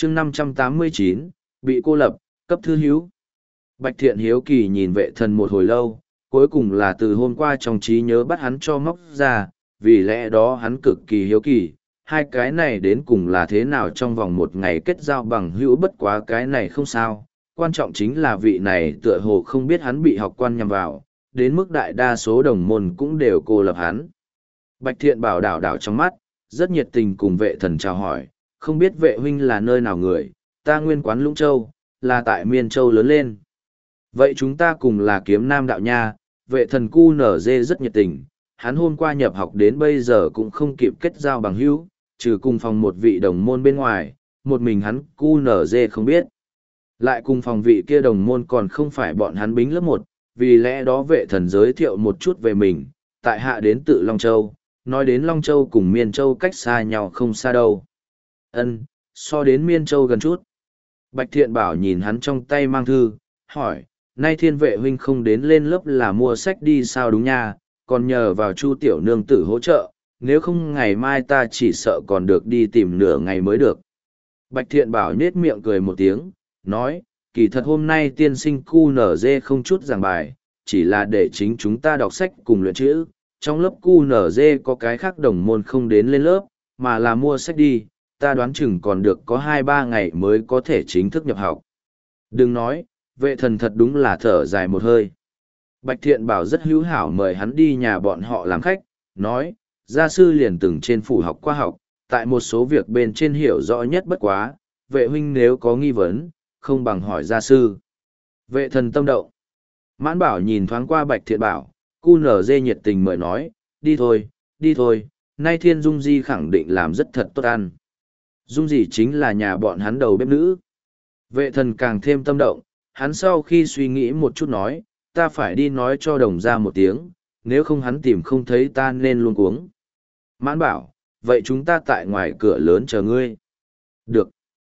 chương 589, bị cô lập, cấp thư hiếu. Bạch Thiện hiếu kỳ nhìn vệ thần một hồi lâu, cuối cùng là từ hôm qua trong trí nhớ bắt hắn cho móc ra, vì lẽ đó hắn cực kỳ hiếu kỳ, hai cái này đến cùng là thế nào trong vòng một ngày kết giao bằng hữu. Bất quá cái này không sao, quan trọng chính là vị này tựa hồ không biết hắn bị học quan nhằm vào, đến mức đại đa số đồng môn cũng đều cô lập hắn. Bạch Thiện bảo đảo đảo trong mắt, rất nhiệt tình cùng vệ thần chào hỏi, không biết vệ huynh là nơi nào người, ta nguyên quán Lũng Châu, là tại Miên Châu lớn lên. Vậy chúng ta cùng là Kiếm Nam đạo nha. Vệ thần cu nở dê rất nhiệt tình, hắn hôm qua nhập học đến bây giờ cũng không kịp kết giao bằng hữu, trừ cùng phòng một vị đồng môn bên ngoài, một mình hắn cu nở dê không biết. Lại cùng phòng vị kia đồng môn còn không phải bọn hắn bính lớp một, vì lẽ đó vệ thần giới thiệu một chút về mình, tại hạ đến tự Long Châu, nói đến Long Châu cùng Miên Châu cách xa nhau không xa đâu. Ân, so đến Miên Châu gần chút. Bạch Thiện bảo nhìn hắn trong tay mang thư, hỏi, nay Thiên vệ huynh không đến lên lớp là mua sách đi sao đúng nha, còn nhờ vào Chu tiểu nương tử hỗ trợ, nếu không ngày mai ta chỉ sợ còn được đi tìm nửa ngày mới được. Bạch Thiện bảo nết miệng cười một tiếng, nói, kỳ thật hôm nay tiên sinh QNZ không chút giảng bài, chỉ là để chính chúng ta đọc sách cùng luyện chữ, trong lớp QNZ có cái khác đồng môn không đến lên lớp, mà là mua sách đi, ta đoán chừng còn được có 2-3 ngày mới có thể chính thức nhập học. Đừng nói, vệ thần thật đúng là thở dài một hơi. Bạch Thiện bảo rất hữu hảo mời hắn đi nhà bọn họ làm khách, nói, gia sư liền từng trên phủ học qua học, tại một số việc bên trên hiểu rõ nhất bất quá, vệ huynh nếu có nghi vấn, không bằng hỏi gia sư. Vệ thần tâm động. Mãn bảo nhìn thoáng qua Bạch Thiện bảo, cu nở dê nhiệt tình mời nói, đi thôi, nay Thiên Dung Di khẳng định làm rất thật tốt ăn. Dung Di chính là nhà bọn hắn đầu bếp nữ. Vệ thần càng thêm tâm động, hắn sau khi suy nghĩ một chút nói, ta phải đi nói cho đồng ra một tiếng, nếu không hắn tìm không thấy ta nên luôn cuống. Mãn bảo, vậy chúng ta tại ngoài cửa lớn chờ ngươi. Được.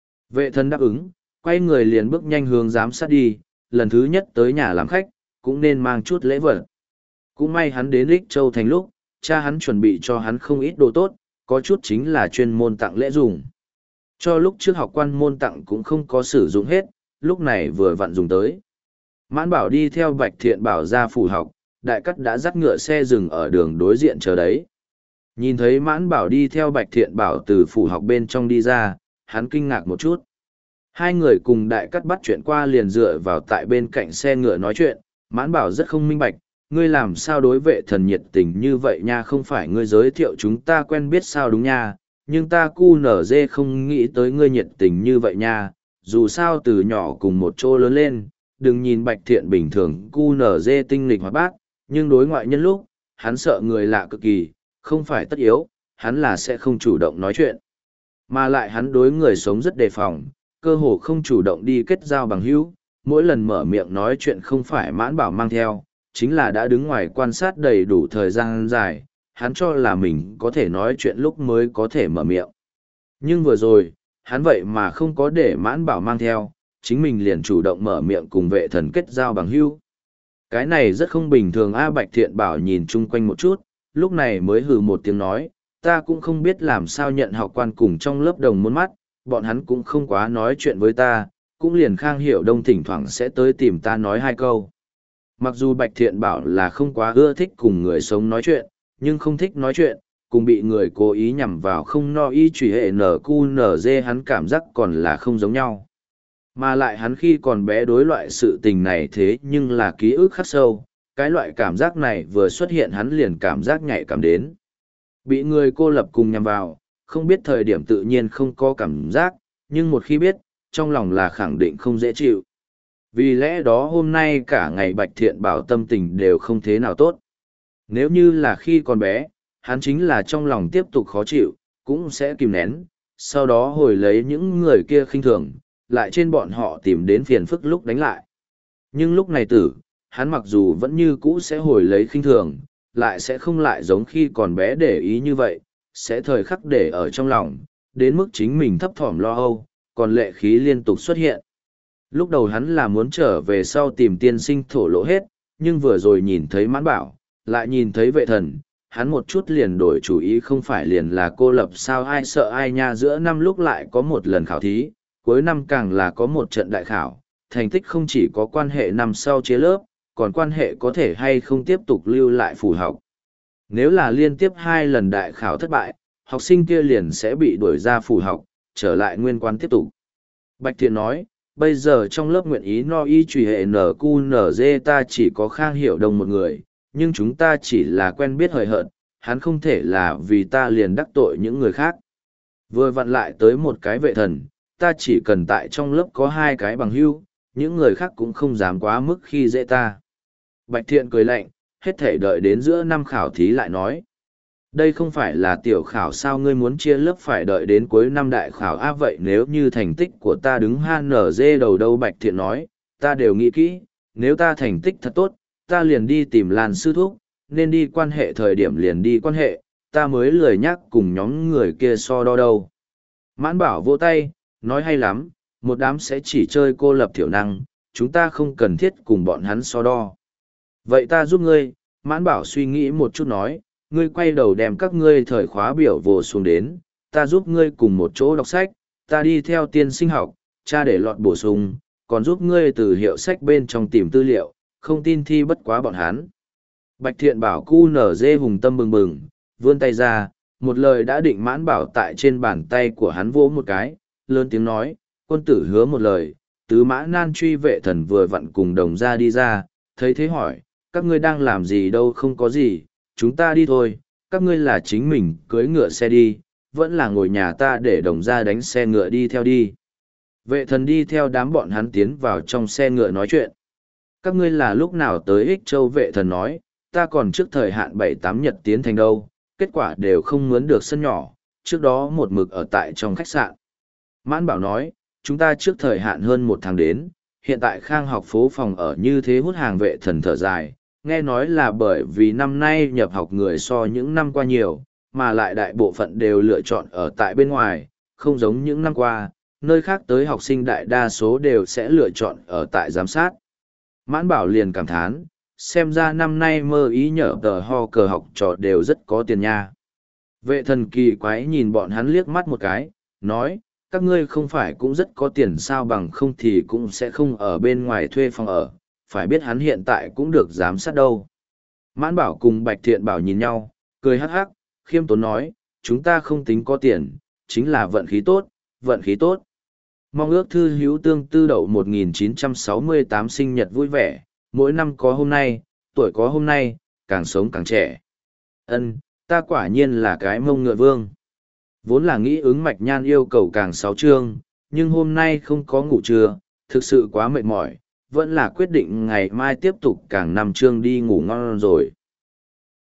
Vệ thần đáp ứng, quay người liền bước nhanh hướng giám sát đi, lần thứ nhất tới nhà làm khách, cũng nên mang chút lễ vật. Cũng may hắn đến Lích Châu thành lúc, cha hắn chuẩn bị cho hắn không ít đồ tốt, có chút chính là chuyên môn tặng lễ dùng. Cho lúc trước học quan môn tặng cũng không có sử dụng hết, lúc này vừa vặn dùng tới. Mãn bảo đi theo Bạch Thiện bảo ra phủ học, đại cắt đã dắt ngựa xe dừng ở đường đối diện chờ đấy. Nhìn thấy mãn bảo đi theo Bạch Thiện bảo từ phủ học bên trong đi ra, hắn kinh ngạc một chút. Hai người cùng đại cắt bắt chuyện qua liền dựa vào tại bên cạnh xe ngựa nói chuyện, mãn bảo rất không minh bạch, ngươi làm sao đối vệ thần nhiệt tình như vậy nha, không phải ngươi giới thiệu chúng ta quen biết sao đúng nha, nhưng ta cu nở dê không nghĩ tới ngươi nhiệt tình như vậy nha, dù sao từ nhỏ cùng một chỗ lớn lên, đừng nhìn Bạch Thiện bình thường cu nở dê tinh nghịch hoạt bát, nhưng đối ngoại nhân lúc, hắn sợ người lạ cực kỳ, không phải tất yếu, hắn là sẽ không chủ động nói chuyện. Mà lại hắn đối người sống rất đề phòng, cơ hồ không chủ động đi kết giao bằng hữu, mỗi lần mở miệng nói chuyện không phải mãn bảo mang theo, chính là đã đứng ngoài quan sát đầy đủ thời gian dài, hắn cho là mình có thể nói chuyện lúc mới có thể mở miệng. Nhưng vừa rồi, hắn vậy mà không có để mãn bảo mang theo, chính mình liền chủ động mở miệng cùng vệ thần kết giao bằng hữu. Cái này rất không bình thường a. Bạch Thiện bảo nhìn chung quanh một chút, lúc này mới hừ một tiếng nói, ta cũng không biết làm sao nhận học quan cùng trong lớp đồng môn mắt, bọn hắn cũng không quá nói chuyện với ta, cũng liền Khang Hiểu Đông thỉnh thoảng sẽ tới tìm ta nói hai câu. Mặc dù Bạch Thiện bảo là không quá ưa thích cùng người sống nói chuyện, nhưng không thích nói chuyện, cùng bị người cố ý nhằm vào không no y trùy hệ NQNZ hắn cảm giác còn là không giống nhau. Mà lại hắn khi còn bé đối loại sự tình này thế nhưng là ký ức khắc sâu, cái loại cảm giác này vừa xuất hiện hắn liền cảm giác nhạy cảm đến. Bị người cô lập cùng nhằm vào, không biết thời điểm tự nhiên không có cảm giác, nhưng một khi biết, trong lòng là khẳng định không dễ chịu. Vì lẽ đó hôm nay cả ngày Bạch Thiện bảo tâm tình đều không thế nào tốt. Nếu như là khi còn bé, hắn chính là trong lòng tiếp tục khó chịu, cũng sẽ kìm nén, sau đó hồi lấy những người kia khinh thường, lại trên bọn họ tìm đến phiền phức lúc đánh lại. Nhưng lúc này hắn mặc dù vẫn như cũ sẽ hồi lấy khinh thường, lại sẽ không lại giống khi còn bé để ý như vậy, sẽ thời khắc để ở trong lòng, đến mức chính mình thấp thỏm lo âu, còn lệ khí liên tục xuất hiện. Lúc đầu hắn là muốn trở về sau tìm tiên sinh thổ lộ hết, nhưng vừa rồi nhìn thấy mãn bảo, lại nhìn thấy vệ thần, hắn một chút liền đổi chủ ý, không phải liền là cô lập sao ai sợ ai nha. Giữa năm lúc lại có một lần khảo thí, cuối năm càng là có một trận đại khảo, thành tích không chỉ có quan hệ năm sau chia lớp, còn quan hệ có thể hay không tiếp tục lưu lại phủ học. Nếu là liên tiếp 2 lần đại khảo thất bại, học sinh kia liền sẽ bị đuổi ra phủ học, trở lại nguyên quan tiếp tục. Bạch Thiện nói, bây giờ trong lớp nguyện ý no y truy hệ NQNZ ta chỉ có Khang Hiểu Đông một người, nhưng chúng ta chỉ là quen biết hời hợt, hắn không thể là vì ta liền đắc tội những người khác. Vừa vặn lại tới một cái vệ thần, ta chỉ cần tại trong lớp có 2 cái bằng hữu, những người khác cũng không dám quá mức khi dễ ta. Bạch Thiện cười lạnh, hết thể đợi đến giữa năm khảo thí lại nói. Đây không phải là tiểu khảo sao ngươi muốn chia lớp phải đợi đến cuối năm đại khảo vậy nếu như thành tích của ta đứng HNZ đầu đâu Bạch Thiện nói, ta đều nghĩ kỹ, nếu ta thành tích thật tốt, ta liền đi tìm Lan sư thúc, nên đi quan hệ thời điểm liền đi quan hệ, ta mới lười nhắc cùng nhóm người kia so đo đâu. Mãn Bảo vỗ tay, nói hay lắm, một đám sẽ chỉ chơi cô lập thiểu năng, chúng ta không cần thiết cùng bọn hắn so đo. Vậy ta giúp ngươi, Mãn Bảo suy nghĩ một chút nói, ngươi quay đầu đem các ngươi thời khóa biểu vồ xuống đến, ta giúp ngươi cùng một chỗ đọc sách, ta đi theo tiên sinh học, cha để lọt bổ sung, còn giúp ngươi từ hiệu sách bên trong tìm tư liệu, không tin thi bất quá bọn hắn. Bạch Thiện Bảo cu nở dê hùng tâm bừng bừng, vươn tay ra, một lời đã định Mãn Bảo tại trên bàn tay của hắn vỗ một cái, lớn tiếng nói, quân tử hứa một lời, tứ mã nan truy vệ thần vừa vặn cùng đồng ra đi ra, thấy thế hỏi, các ngươi đang làm gì đâu không có gì, chúng ta đi thôi, các ngươi là chính mình cưỡi ngựa xe đi, vẫn là ngồi nhà ta để đồng ra đánh xe ngựa đi theo đi. Vệ thần đi theo đám bọn hắn tiến vào trong xe ngựa nói chuyện. Các ngươi là lúc nào tới Ích Châu vệ thần nói, ta còn trước thời hạn 7-8 nhật tiến thành đâu, kết quả đều không mướn được sân nhỏ, trước đó một mực ở tại trong khách sạn. Mãn Bảo nói, chúng ta trước thời hạn hơn 1 tháng đến, hiện tại Khang học phố phòng ở như thế hút hàng vệ thần thở dài, nghe nói là bởi vì năm nay nhập học người so những năm qua nhiều, mà lại đại bộ phận đều lựa chọn ở tại bên ngoài, không giống những năm qua, nơi khác tới học sinh đại đa số đều sẽ lựa chọn ở tại giám sát. Mãn Bảo liền cảm thán, xem ra năm nay mơ ý nhở tờ ho cờ học trò đều rất có tiền nha. Vệ thần kỳ quái nhìn bọn hắn liếc mắt một cái, nói, các ngươi không phải cũng rất có tiền sao bằng không thì cũng sẽ không ở bên ngoài thuê phòng ở, phải biết hắn hiện tại cũng được giám sát đâu. Mãn Bảo cùng Bạch Thiện Bảo nhìn nhau, cười hắc hắc, khiêm tốn nói, chúng ta không tính có tiền, chính là vận khí tốt, vận khí tốt. Mong ước thư hữu tương tư đậu 1968 sinh nhật vui vẻ, mỗi năm có hôm nay, tuổi có hôm nay, càng sống càng trẻ. Ân, ta quả nhiên là cái mông ngựa vương. Vốn là nghĩ ứng Mạch Nhan yêu cầu càng 6 chương, nhưng hôm nay không có ngủ trưa, thực sự quá mệt mỏi, vẫn là quyết định ngày mai tiếp tục càng 5 chương đi ngủ ngon rồi.